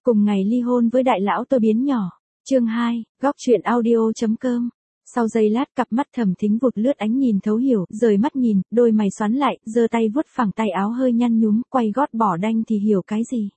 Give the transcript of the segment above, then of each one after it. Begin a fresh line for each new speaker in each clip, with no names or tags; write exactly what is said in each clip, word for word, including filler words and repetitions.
Cùng ngày ly hôn với đại lão tôi biến nhỏ. Chương hai, góc truyện audio.com. Sau giây lát cặp mắt Thẩm Thính vụt lướt ánh nhìn thấu hiểu, rời mắt nhìn, đôi mày xoắn lại, giơ tay vuốt phẳng tay áo hơi nhăn nhúm, quay gót bỏ đanh thì hiểu cái gì.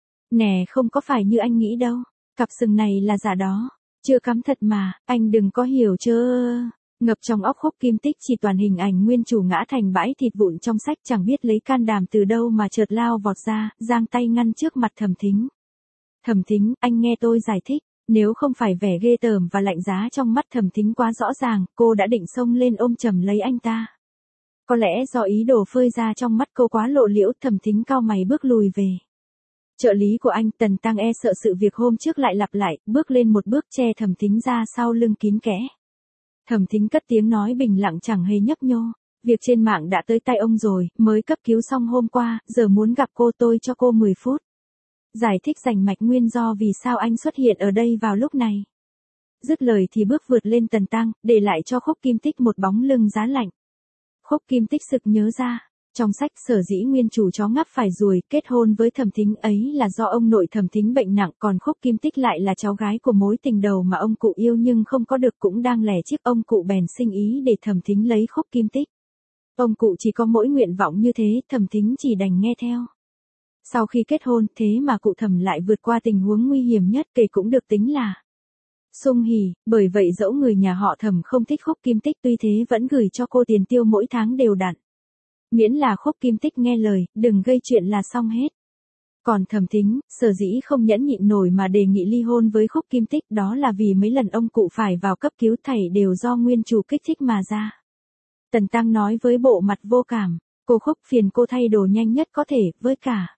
Nè, không có phải như anh nghĩ đâu, cặp sừng này là giả đó, chưa cắm thật mà, anh đừng có hiểu chớ. Ngập trong óc Khúc Kim Tích chỉ toàn hình ảnh nguyên chủ ngã thành bãi thịt vụn trong sách, chẳng biết lấy can đảm từ đâu mà chợt lao vọt ra, giang tay ngăn trước mặt Thẩm Thính. Thẩm Thính, anh nghe tôi giải thích. Nếu không phải vẻ ghê tởm và lạnh giá trong mắt Thẩm Thính quá rõ ràng, cô đã định xông lên ôm chầm lấy anh ta. Có lẽ do ý đồ phơi ra trong mắt cô quá lộ liễu, Thẩm Thính cau mày bước lùi về. Trợ lý của anh, Tần Tăng e sợ sự việc hôm trước lại lặp lại, bước lên một bước che Thẩm Thính ra sau lưng kín kẽ. Thẩm Thính cất tiếng nói bình lặng chẳng hề nhấp nhô. Việc trên mạng đã tới tay ông rồi, mới cấp cứu xong hôm qua, giờ muốn gặp cô tôi cho cô mười phút. Giải thích rành mạch nguyên do vì sao anh xuất hiện ở đây vào lúc này. Dứt lời thì bước vượt lên Tần Tăng, để lại cho Khúc Kim Tích một bóng lưng giá lạnh. Khúc Kim Tích sực nhớ ra, trong sách sở dĩ nguyên chủ chó ngáp phải ruồi kết hôn với Thẩm Thính ấy là do ông nội Thẩm Thính bệnh nặng, còn Khúc Kim Tích lại là cháu gái của mối tình đầu mà ông cụ yêu nhưng không có được, cũng đang lẻ chiếc ông cụ bèn sinh ý để Thẩm Thính lấy Khúc Kim Tích. Ông cụ chỉ có mỗi nguyện vọng như thế, Thẩm Thính chỉ đành nghe theo. Sau khi kết hôn, thế mà cụ Thẩm lại vượt qua tình huống nguy hiểm nhất, kể cũng được tính là sung hỉ, bởi vậy dẫu người nhà họ Thẩm không thích Khúc Kim Tích, tuy thế vẫn gửi cho cô tiền tiêu mỗi tháng đều đặn. Miễn là Khúc Kim Tích nghe lời, đừng gây chuyện là xong hết. Còn Thẩm Thính, sở dĩ không nhẫn nhịn nổi mà đề nghị ly hôn với Khúc Kim Tích, đó là vì mấy lần ông cụ phải vào cấp cứu thảy đều do nguyên chủ kích thích mà ra. Tần Tăng nói với bộ mặt vô cảm, cô Khúc phiền cô thay đồ nhanh nhất có thể, với cả.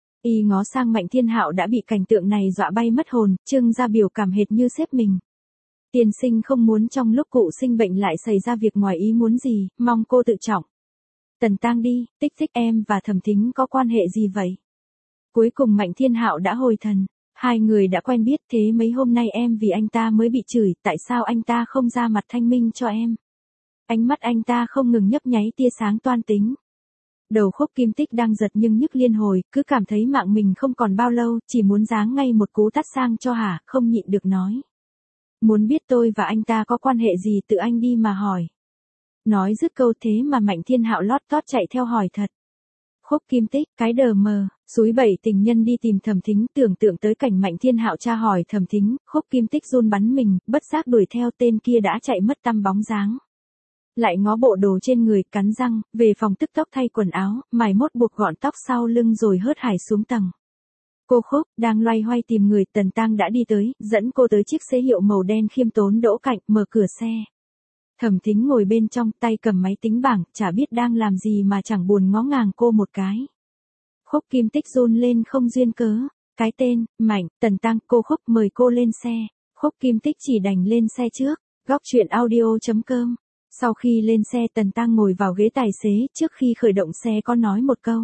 Y ngó sang Mạnh Thiên Hạo đã bị cảnh tượng này dọa bay mất hồn, trưng ra biểu cảm hệt như sếp mình. Tiên sinh không muốn trong lúc cụ sinh bệnh lại xảy ra việc ngoài ý muốn gì, mong cô tự trọng. Tần Tăng đi, Tích Tích em và Thẩm Thính có quan hệ gì vậy? Cuối cùng Mạnh Thiên Hạo đã hồi thần, hai người đã quen biết thế mấy hôm nay em vì anh ta mới bị chửi, tại sao anh ta không ra mặt thanh minh cho em? Ánh mắt anh ta không ngừng nhấp nháy tia sáng toan tính. Đầu Khúc Kim Tích đang giật nhưng nhức liên hồi, cứ cảm thấy mạng mình không còn bao lâu, chỉ muốn giáng ngay một cú tát sang cho hả, không nhịn được nói. Muốn biết tôi và anh ta có quan hệ gì tự anh đi mà hỏi. Nói dứt câu thế mà Mạnh Thiên Hạo lót tót chạy theo hỏi thật. Khúc Kim Tích, cái đờ mờ, xúi bẩy tình nhân đi tìm Thẩm Thính, tưởng tượng tới cảnh Mạnh Thiên Hạo tra hỏi Thẩm Thính, Khúc Kim Tích run bắn mình, bất giác đuổi theo, tên kia đã chạy mất tăm bóng dáng. Lại ngó bộ đồ trên người, cắn răng, về phòng tức tốc thay quần áo, mài mốt buộc gọn tóc sau lưng rồi hớt hải xuống tầng. Cô Khúc, đang loay hoay tìm người, Tần Tăng đã đi tới, dẫn cô tới chiếc xe hiệu màu đen khiêm tốn đỗ cạnh, mở cửa xe. Thẩm Thính ngồi bên trong, tay cầm máy tính bảng, chả biết đang làm gì mà chẳng buồn ngó ngàng cô một cái. Khúc Kim Tích run lên không duyên cớ, cái tên, Mạnh, Tần Tăng, cô Khúc mời cô lên xe. Khúc Kim Tích chỉ đành lên xe trước, góc truyện audio.com. Sau khi lên xe, Tần Tăng ngồi vào ghế tài xế, trước khi khởi động xe có nói một câu.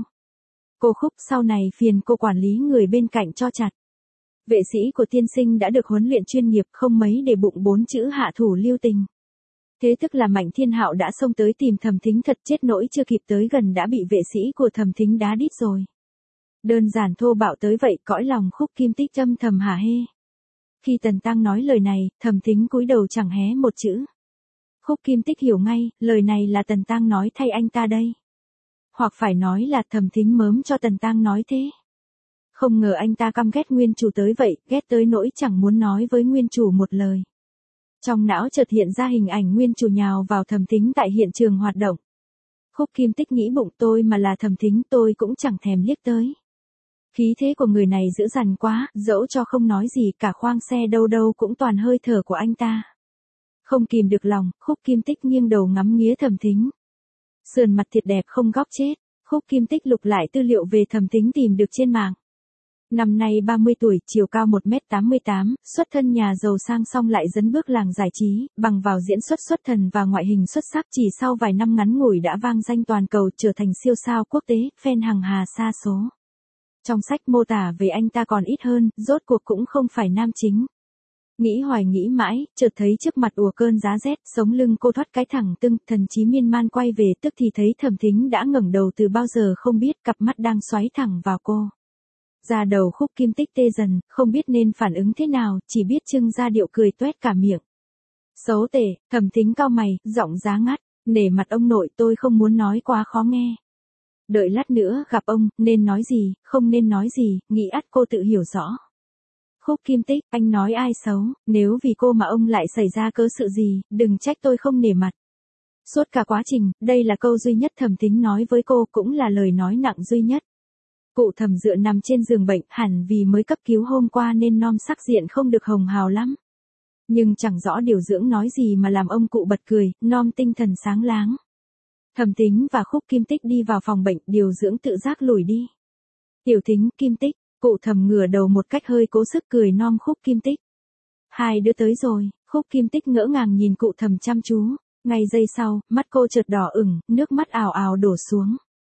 Cô Khúc, sau này phiền cô quản lý người bên cạnh cho chặt. Vệ sĩ của tiên sinh đã được huấn luyện chuyên nghiệp, không mấy để bụng bốn chữ hạ thủ lưu tình. Thế tức là Mạnh Thiên Hạo đã xông tới tìm Thẩm Thính, thật chết nỗi chưa kịp tới gần đã bị vệ sĩ của Thẩm Thính đá đít rồi. Đơn giản thô bạo tới vậy, cõi lòng Khúc Kim Tích âm thầm hả hê. Khi Tần Tăng nói lời này, Thẩm Thính cúi đầu chẳng hé một chữ. Khúc Kim Tích hiểu ngay, lời này là Tần Tăng nói thay anh ta đây. Hoặc phải nói là Thẩm Thính mớm cho Tần Tăng nói thế. Không ngờ anh ta căm ghét nguyên chủ tới vậy, ghét tới nỗi chẳng muốn nói với nguyên chủ một lời. Trong não chợt hiện ra hình ảnh nguyên chủ nhào vào Thẩm Thính tại hiện trường hoạt động. Khúc Kim Tích nghĩ bụng, tôi mà là Thẩm Thính tôi cũng chẳng thèm liếc tới. Khí thế của người này dữ dằn quá, dẫu cho không nói gì cả khoang xe đâu đâu cũng toàn hơi thở của anh ta. Không kìm được lòng, Khúc Kim Tích nghiêng đầu ngắm nghía Thẩm Thính. Sườn mặt thiệt đẹp không góc chết, Khúc Kim Tích lục lại tư liệu về Thẩm Thính tìm được trên mạng. Năm nay ba mươi tuổi, chiều cao một mét tám mươi tám, xuất thân nhà giàu sang song lại dấn bước làng giải trí, bằng vào diễn xuất xuất thần và ngoại hình xuất sắc, chỉ sau vài năm ngắn ngủi đã vang danh toàn cầu, trở thành siêu sao quốc tế, fan hằng hà sa số. Trong sách mô tả về anh ta còn ít hơn, rốt cuộc cũng không phải nam chính. Nghĩ hoài nghĩ mãi, chợt thấy trước mặt ùa cơn giá rét, sống lưng cô thoát cái thẳng tưng, thần trí miên man quay về, tức thì thấy Thẩm Thính đã ngẩng đầu từ bao giờ không biết, cặp mắt đang xoáy thẳng vào cô. Da đầu Khúc Kim Tích tê dần, không biết nên phản ứng thế nào, chỉ biết trưng ra điệu cười toét cả miệng. Xấu tệ, Thẩm Thính cau mày, giọng giá ngắt, nể mặt ông nội tôi không muốn nói quá khó nghe. Đợi lát nữa gặp ông, nên nói gì, không nên nói gì, nghĩ ắt cô tự hiểu rõ. Khúc Kim Tích, anh nói ai xấu, nếu vì cô mà ông lại xảy ra cớ sự gì, đừng trách tôi không nể mặt. Suốt cả quá trình, đây là câu duy nhất Thẩm Thính nói với cô, cũng là lời nói nặng duy nhất. Cụ Thẩm dựa nằm trên giường bệnh, hẳn vì mới cấp cứu hôm qua nên nom sắc diện không được hồng hào lắm. Nhưng chẳng rõ điều dưỡng nói gì mà làm ông cụ bật cười, nom tinh thần sáng láng. Thẩm Thính và Khúc Kim Tích đi vào phòng bệnh, điều dưỡng tự giác lùi đi. Tiểu Thính, Kim Tích, cụ Thẩm ngửa đầu một cách hơi cố sức cười nom Khúc Kim Tích. Hai đứa tới rồi, Khúc Kim Tích ngỡ ngàng nhìn cụ Thẩm chăm chú, ngay giây sau, mắt cô chợt đỏ ửng, nước mắt ào ào đổ xuống.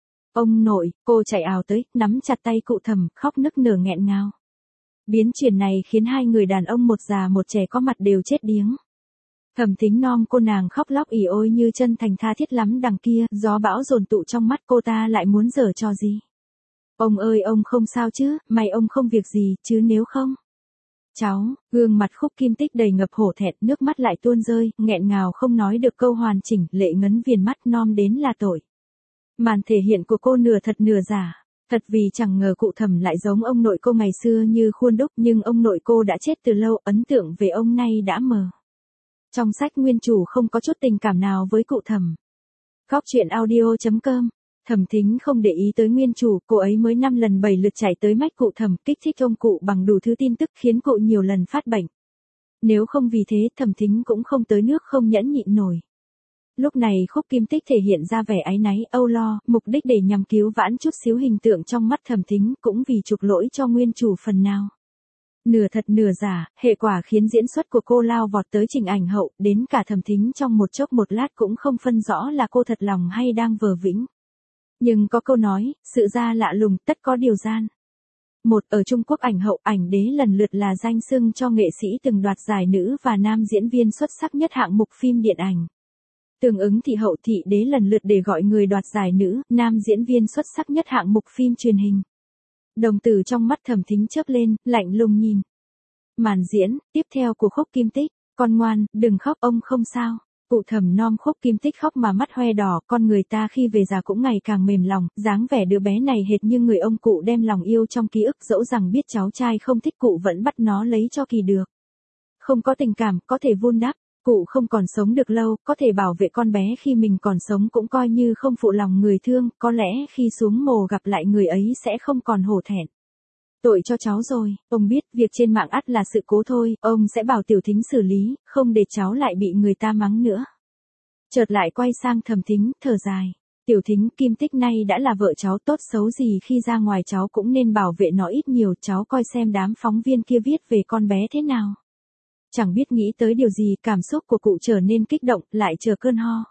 Ông nội, cô chạy ào tới, nắm chặt tay cụ Thẩm, khóc nức nở nghẹn ngào. Biến chuyển này khiến hai người đàn ông một già một trẻ có mặt đều chết điếng. Thẩm Thính nom cô nàng khóc lóc ỉ ôi như chân thành tha thiết lắm đằng kia, gió bão dồn tụ trong mắt cô ta lại muốn giở trò gì. Ông ơi ông không sao chứ, may ông không việc gì, chứ nếu không. Cháu, gương mặt Khúc Kim Tích đầy ngập hổ thẹn, nước mắt lại tuôn rơi, nghẹn ngào không nói được câu hoàn chỉnh, lệ ngấn viền mắt, nom đến là tội. Màn thể hiện của cô nửa thật nửa giả. Thật vì chẳng ngờ cụ Thẩm lại giống ông nội cô ngày xưa như khuôn đúc, nhưng ông nội cô đã chết từ lâu, ấn tượng về ông nay đã mờ. Trong sách nguyên chủ không có chút tình cảm nào với cụ Thẩm. Góc truyện audio chấm com. Thẩm Thính không để ý tới nguyên chủ, cô ấy mới năm lần bảy lượt chạy tới mách cụ Thẩm, kích thích ông cụ bằng đủ thứ tin tức khiến cụ nhiều lần phát bệnh. Nếu không vì thế, Thẩm Thính cũng không tới nước không nhẫn nhịn nổi. Lúc này Khúc Kim Tích thể hiện ra vẻ áy náy, âu lo, mục đích để nhằm cứu vãn chút xíu hình tượng trong mắt Thẩm Thính, cũng vì chuộc lỗi cho nguyên chủ phần nào. Nửa thật nửa giả, hệ quả khiến diễn xuất của cô lao vọt tới trình ảnh hậu, đến cả Thẩm Thính trong một chốc một lát cũng không phân rõ là cô thật lòng hay đang vờ vĩnh. Nhưng có câu nói, sự ra lạ lùng, tất có điều gian. Một, ở Trung Quốc ảnh hậu, ảnh đế lần lượt là danh xưng cho nghệ sĩ từng đoạt giải nữ và nam diễn viên xuất sắc nhất hạng mục phim điện ảnh. Tương ứng thị hậu thị đế lần lượt để gọi người đoạt giải nữ, nam diễn viên xuất sắc nhất hạng mục phim truyền hình. Đồng tử trong mắt Thẩm Thính chớp lên, lạnh lùng nhìn. Màn diễn, tiếp theo của Khúc Kim Tích, con ngoan, đừng khóc, ông không sao. Cụ Thẩm nom Khúc Kim Tích khóc mà mắt hoe đỏ, con người ta khi về già cũng ngày càng mềm lòng, dáng vẻ đứa bé này hệt như người ông cụ đem lòng yêu trong ký ức, dẫu rằng biết cháu trai không thích cụ vẫn bắt nó lấy cho kỳ được. Không có tình cảm, có thể vun đắp. Cụ không còn sống được lâu, có thể bảo vệ con bé khi mình còn sống cũng coi như không phụ lòng người thương, có lẽ khi xuống mồ gặp lại người ấy sẽ không còn hổ thẹn. Tội cho cháu rồi, ông biết việc trên mạng ắt là sự cố thôi, ông sẽ bảo Tiểu Thính xử lý, không để cháu lại bị người ta mắng nữa. Chợt lại quay sang Thẩm Thính, thở dài. Tiểu Thính, Kim Tích nay đã là vợ cháu, tốt xấu gì khi ra ngoài cháu cũng nên bảo vệ nó ít nhiều, cháu coi xem đám phóng viên kia viết về con bé thế nào. Chẳng biết nghĩ tới điều gì, cảm xúc của cụ trở nên kích động, lại chờ cơn ho.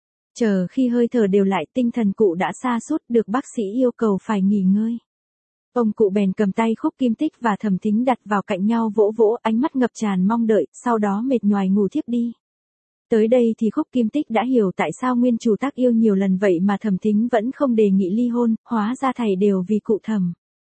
Chờ khi hơi thở đều lại, tinh thần cụ đã sa sút, được bác sĩ yêu cầu phải nghỉ ngơi. Ông cụ bèn cầm tay Khúc Kim Tích và Thẩm Thính đặt vào cạnh nhau vỗ vỗ, ánh mắt ngập tràn mong đợi, sau đó mệt nhoài ngủ thiếp đi. Tới đây thì Khúc Kim Tích đã hiểu tại sao nguyên chủ tác yêu nhiều lần vậy mà Thẩm Thính vẫn không đề nghị ly hôn, hóa ra thảy đều vì cụ Thẩm.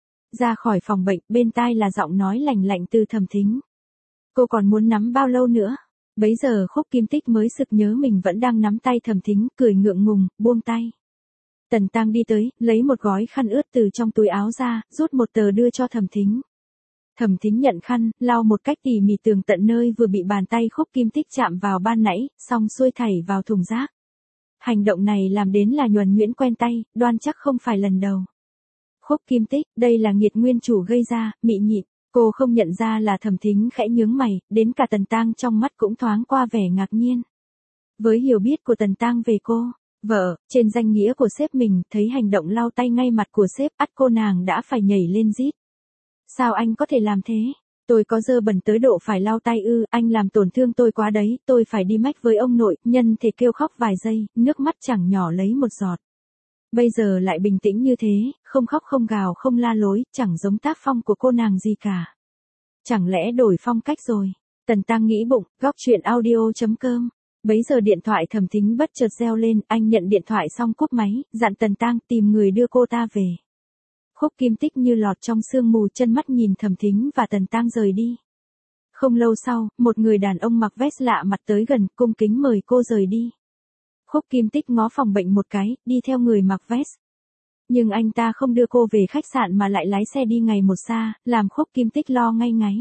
Ra khỏi phòng bệnh, bên tai là giọng nói lành lạnh từ Thẩm Thính. Cô còn muốn nắm bao lâu nữa? Bấy giờ Khúc Kim Tích mới sực nhớ mình vẫn đang nắm tay Thẩm Thính, cười ngượng ngùng, buông tay. Tần Tăng đi tới, lấy một gói khăn ướt từ trong túi áo ra, rút một tờ đưa cho Thẩm Thính. Thẩm Thính nhận khăn, lau một cách tỉ mỉ tường tận nơi vừa bị bàn tay Khúc Kim Tích chạm vào ban nãy, xong xuôi thảy vào thùng rác. Hành động này làm đến là nhuần nhuyễn quen tay, đoan chắc không phải lần đầu. Khúc Kim Tích, đây là nghiệt nguyên chủ gây ra, mị nhịn. Cô không nhận ra là Thẩm Thính khẽ nhướng mày, đến cả Tần Tăng trong mắt cũng thoáng qua vẻ ngạc nhiên. Với hiểu biết của Tần Tăng về cô, vợ, trên danh nghĩa của sếp mình, thấy hành động lau tay ngay mặt của sếp, ắt cô nàng đã phải nhảy lên rít. Sao anh có thể làm thế? Tôi có dơ bẩn tới độ phải lau tay ư, anh làm tổn thương tôi quá đấy, tôi phải đi mách với ông nội, nhân thể kêu khóc vài giây, nước mắt chẳng nhỏ lấy một giọt. Bây giờ lại bình tĩnh như thế, không khóc không gào không la lối, chẳng giống tác phong của cô nàng gì cả. Chẳng lẽ đổi phong cách rồi? Tần Tăng nghĩ bụng, góc truyện audio chấm com. Bấy giờ điện thoại Thẩm Thính bất chợt reo lên, anh nhận điện thoại xong cúp máy, dặn Tần Tăng tìm người đưa cô ta về. Khúc Kim Tích như lọt trong sương mù, chân mắt nhìn Thẩm Thính và Tần Tang rời đi. Không lâu sau, một người đàn ông mặc vest lạ mặt tới gần, cung kính mời cô rời đi. Khúc Kim Tích ngó phòng bệnh một cái, đi theo người mặc vest. Nhưng anh ta không đưa cô về khách sạn mà lại lái xe đi ngày một xa, làm Khúc Kim Tích lo ngay ngáy.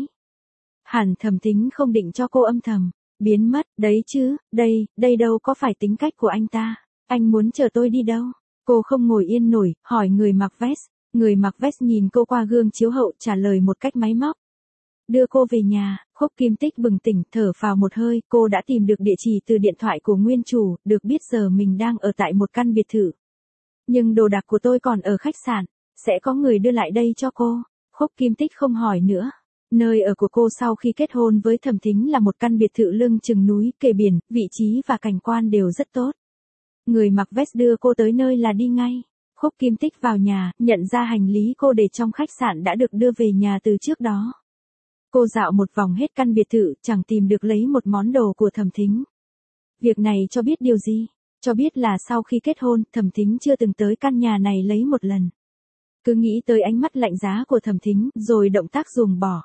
Hẳn Thẩm Thính không định cho cô âm thầm biến mất, đấy chứ, đây, đây đâu có phải tính cách của anh ta. Anh muốn chờ tôi đi đâu? Cô không ngồi yên nổi, hỏi người mặc vest. Người mặc vest nhìn cô qua gương chiếu hậu, trả lời một cách máy móc. Đưa cô về nhà. Khúc Kim Tích bừng tỉnh, thở phào một hơi, cô đã tìm được địa chỉ từ điện thoại của nguyên chủ, được biết giờ mình đang ở tại một căn biệt thự. Nhưng đồ đạc của tôi còn ở khách sạn, sẽ có người đưa lại đây cho cô. Khúc Kim Tích không hỏi nữa. Nơi ở của cô sau khi kết hôn với Thẩm Thính là một căn biệt thự lưng chừng núi, kề biển, vị trí và cảnh quan đều rất tốt. Người mặc vest đưa cô tới nơi là đi ngay. Khúc Kim Tích vào nhà, nhận ra hành lý cô để trong khách sạn đã được đưa về nhà từ trước đó. Cô dạo một vòng hết căn biệt thự, chẳng tìm được lấy một món đồ của Thẩm Thính. Việc này cho biết điều gì? Cho biết là sau khi kết hôn, Thẩm Thính chưa từng tới căn nhà này lấy một lần. Cứ nghĩ tới ánh mắt lạnh giá của Thẩm Thính, rồi động tác ruồng bỏ.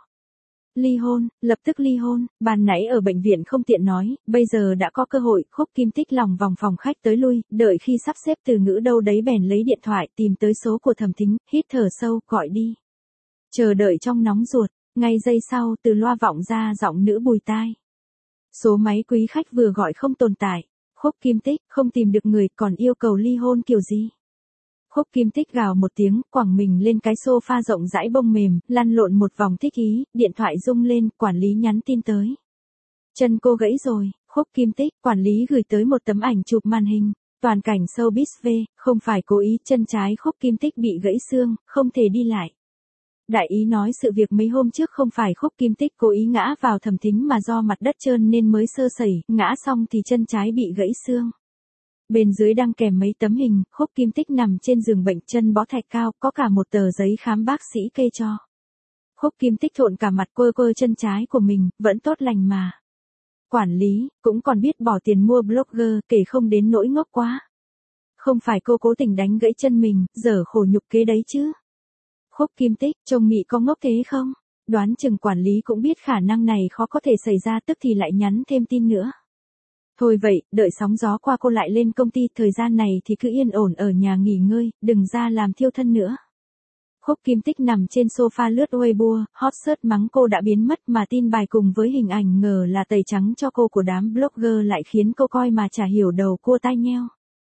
Ly hôn, lập tức ly hôn. Ban nãy ở bệnh viện không tiện nói, bây giờ đã có cơ hội. Khúc Kim Tích lòng vòng phòng khách tới lui, đợi khi sắp xếp từ ngữ đâu đấy bèn lấy điện thoại, tìm tới số của Thẩm Thính, hít thở sâu, gọi đi. Chờ đợi trong nóng ruột, ngay giây sau từ loa vọng ra giọng nữ bùi tai. Số máy quý khách vừa gọi không tồn tại. Khúc Kim Tích, không tìm được người, còn yêu cầu ly hôn kiểu gì? Khúc Kim Tích gào một tiếng, quẳng mình lên cái sofa rộng rãi bông mềm, lăn lộn một vòng thích ý, điện thoại rung lên, quản lý nhắn tin tới. Chân cô gãy rồi. Khúc Kim Tích, quản lý gửi tới một tấm ảnh chụp màn hình. Toàn cảnh showbiz V, không phải cố ý, chân trái Khúc Kim Tích bị gãy xương, không thể đi lại. Đại ý nói sự việc mấy hôm trước không phải Khúc Kim Tích cố ý ngã vào Thẩm Thính mà do mặt đất trơn nên mới sơ sẩy, ngã xong thì chân trái bị gãy xương. Bên dưới đăng kèm mấy tấm hình, Khúc Kim Tích nằm trên giường bệnh, chân bó thạch cao, có cả một tờ giấy khám bác sĩ kê cho. Khúc Kim Tích thộn cả mặt, quơ quơ chân trái của mình, vẫn tốt lành mà. Quản lý, cũng còn biết bỏ tiền mua blogger, kể không đến nỗi ngốc quá. Không phải cô cố tình đánh gãy chân mình, dở khổ nhục kế đấy chứ. Khúc Kim Tích, trông mị có ngốc thế không? Đoán chừng quản lý cũng biết khả năng này khó có thể xảy ra, tức thì lại nhắn thêm tin nữa. Thôi vậy, đợi sóng gió qua cô lại lên công ty, thời gian này thì cứ yên ổn ở nhà nghỉ ngơi, đừng ra làm thiêu thân nữa. Khúc Kim Tích nằm trên sofa lướt Weibo, hot search mắng cô đã biến mất mà tin bài cùng với hình ảnh ngờ là tẩy trắng cho cô của đám blogger lại khiến cô coi mà chả hiểu đầu cua tai nheo.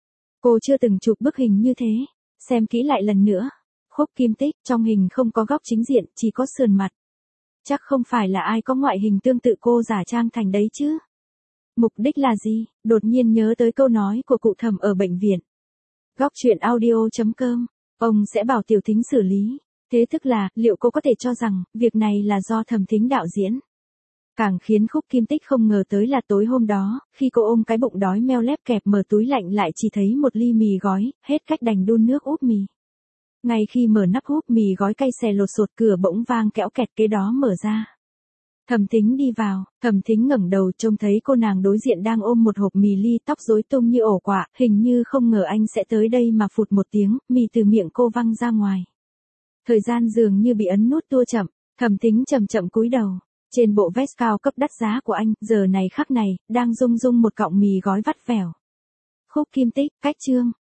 Cô chưa từng chụp bức hình như thế, xem kỹ lại lần nữa. Khúc Kim Tích, trong hình không có góc chính diện, chỉ có sườn mặt. Chắc không phải là ai có ngoại hình tương tự cô giả trang thành đấy chứ. Mục đích là gì? Đột nhiên nhớ tới câu nói của cụ Thẩm ở bệnh viện. Góc truyện audio chấm com, ông sẽ bảo Tiểu Thính xử lý. Thế tức là, liệu cô có thể cho rằng, việc này là do Thẩm Thính đạo diễn? Càng khiến Khúc Kim Tích không ngờ tới là tối hôm đó, khi cô ôm cái bụng đói meo lép kẹp mở túi lạnh lại chỉ thấy một ly mì gói, hết cách đành đun nước úp mì. Ngay khi mở nắp húp mì gói cay xè lột sột, cửa bỗng vang kẽo kẹt, kế đó mở ra. Thẩm Thính đi vào, Thẩm Thính ngẩng đầu trông thấy cô nàng đối diện đang ôm một hộp mì ly, tóc rối tung như ổ quạ, hình như không ngờ anh sẽ tới đây mà phụt một tiếng, mì từ miệng cô văng ra ngoài. Thời gian dường như bị ấn nút tua chậm, Thẩm Thính chậm chậm cúi đầu. Trên bộ vest cao cấp đắt giá của anh, giờ này khắc này, đang rung rung một cọng mì gói vắt vẻo. Khúc Kim Tích, cách chương.